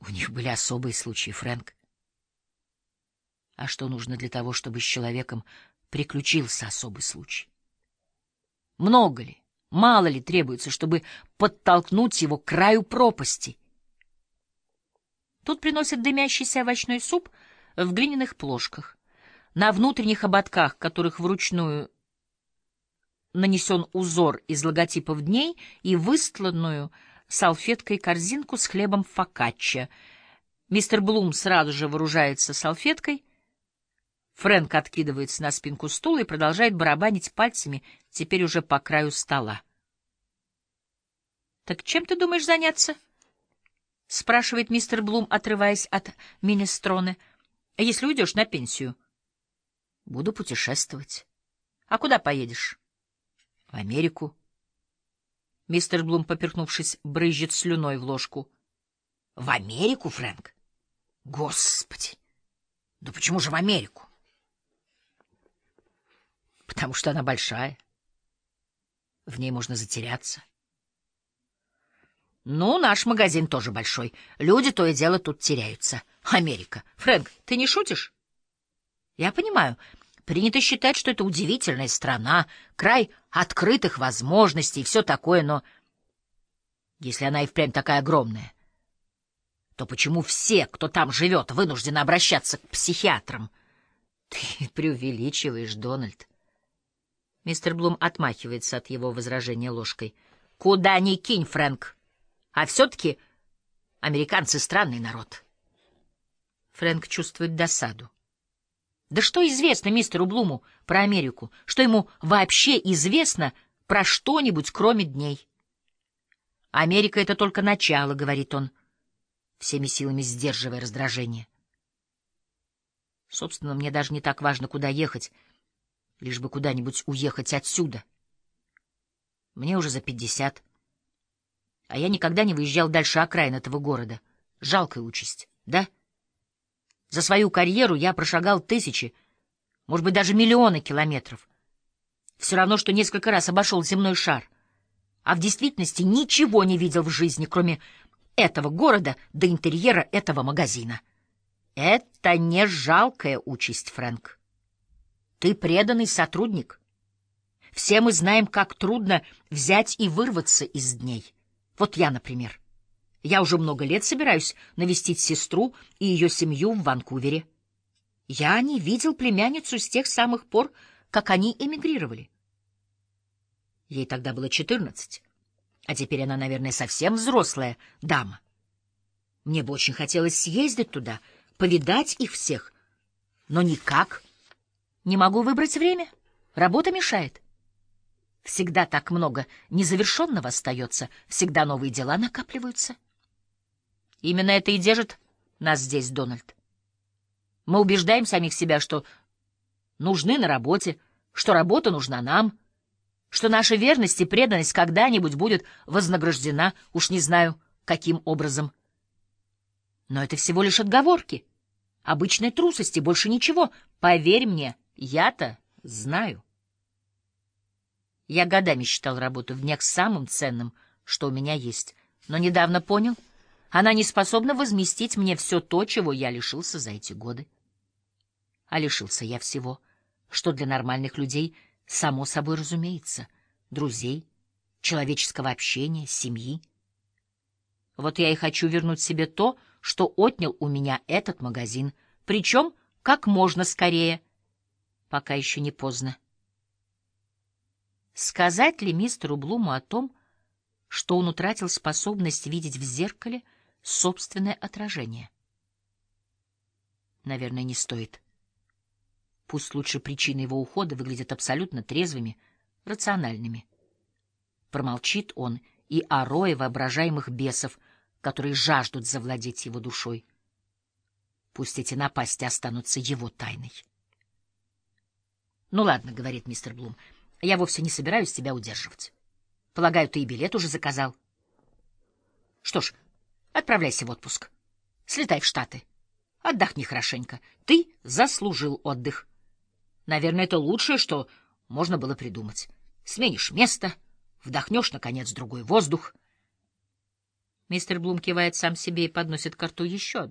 У них были особые случаи, Фрэнк. А что нужно для того, чтобы с человеком приключился особый случай? Много ли, мало ли требуется, чтобы подтолкнуть его к краю пропасти? Тут приносят дымящийся овощной суп в глиняных плошках. На внутренних ободках, которых вручную нанесен узор из логотипов дней, и выстланную салфеткой корзинку с хлебом фокаччо. Мистер Блум сразу же вооружается салфеткой. Фрэнк откидывается на спинку стула и продолжает барабанить пальцами, теперь уже по краю стола. — Так чем ты думаешь заняться? — спрашивает мистер Блум, отрываясь от минестроне. — Если уйдешь на пенсию? — Буду путешествовать. — А куда поедешь? — В Америку. Мистер Блум, поперхнувшись, брызжет слюной в ложку. — В Америку, Фрэнк? Господи! Да почему же в Америку? — Потому что она большая. В ней можно затеряться. — Ну, наш магазин тоже большой. Люди то и дело тут теряются. Америка. Фрэнк, ты не шутишь? — Я понимаю. Принято считать, что это удивительная страна, край открытых возможностей и все такое, но если она и впрямь такая огромная, то почему все, кто там живет, вынуждены обращаться к психиатрам? Ты преувеличиваешь, Дональд. Мистер Блум отмахивается от его возражения ложкой. Куда ни кинь, Фрэнк. А все-таки американцы — странный народ. Фрэнк чувствует досаду. Да что известно мистеру Блуму про Америку? Что ему вообще известно про что-нибудь, кроме дней? Америка — это только начало, — говорит он, всеми силами сдерживая раздражение. Собственно, мне даже не так важно, куда ехать, лишь бы куда-нибудь уехать отсюда. Мне уже за 50, а я никогда не выезжал дальше окраин этого города. Жалкая участь, да? За свою карьеру я прошагал тысячи, может быть, даже миллионы километров. Все равно, что несколько раз обошел земной шар, а в действительности ничего не видел в жизни, кроме этого города до интерьера этого магазина. Это не жалкая участь, Фрэнк. Ты преданный сотрудник. Все мы знаем, как трудно взять и вырваться из дней. Вот я, например. Я уже много лет собираюсь навестить сестру и ее семью в Ванкувере. Я не видел племянницу с тех самых пор, как они эмигрировали. Ей тогда было 14, а теперь она, наверное, совсем взрослая дама. Мне бы очень хотелось съездить туда, повидать их всех, но никак. Не могу выбрать время, работа мешает. Всегда так много незавершенного остается, всегда новые дела накапливаются. Именно это и держит нас здесь, Дональд. Мы убеждаем самих себя, что нужны на работе, что работа нужна нам, что наша верность и преданность когда-нибудь будет вознаграждена, уж не знаю, каким образом. Но это всего лишь отговорки, обычной трусости, больше ничего. Поверь мне, я-то знаю. Я годами считал работу в днях самым ценным, что у меня есть, но недавно понял, она не способна возместить мне все то, чего я лишился за эти годы. А лишился я всего, что для нормальных людей само собой разумеется: друзей, человеческого общения, семьи. Вот я и хочу вернуть себе то, что отнял у меня этот магазин, причем как можно скорее, пока еще не поздно. Сказать ли мистеру Блуму о том, что он утратил способность видеть в зеркале собственное отражение? Наверное, не стоит. Пусть лучше причины его ухода выглядят абсолютно трезвыми, рациональными. Промолчит он и о рое воображаемых бесов, которые жаждут завладеть его душой. Пусть эти напасти останутся его тайной. — Ну ладно, — говорит мистер Блум, — я вовсе не собираюсь тебя удерживать. Полагаю, ты и билет уже заказал. Что ж, отправляйся в отпуск. Слетай в Штаты. Отдохни хорошенько. Ты заслужил отдых. Наверное, это лучшее, что можно было придумать. Сменишь место, вдохнешь, наконец, другой воздух. Мистер Блум кивает сам себе и подносит ко рту еще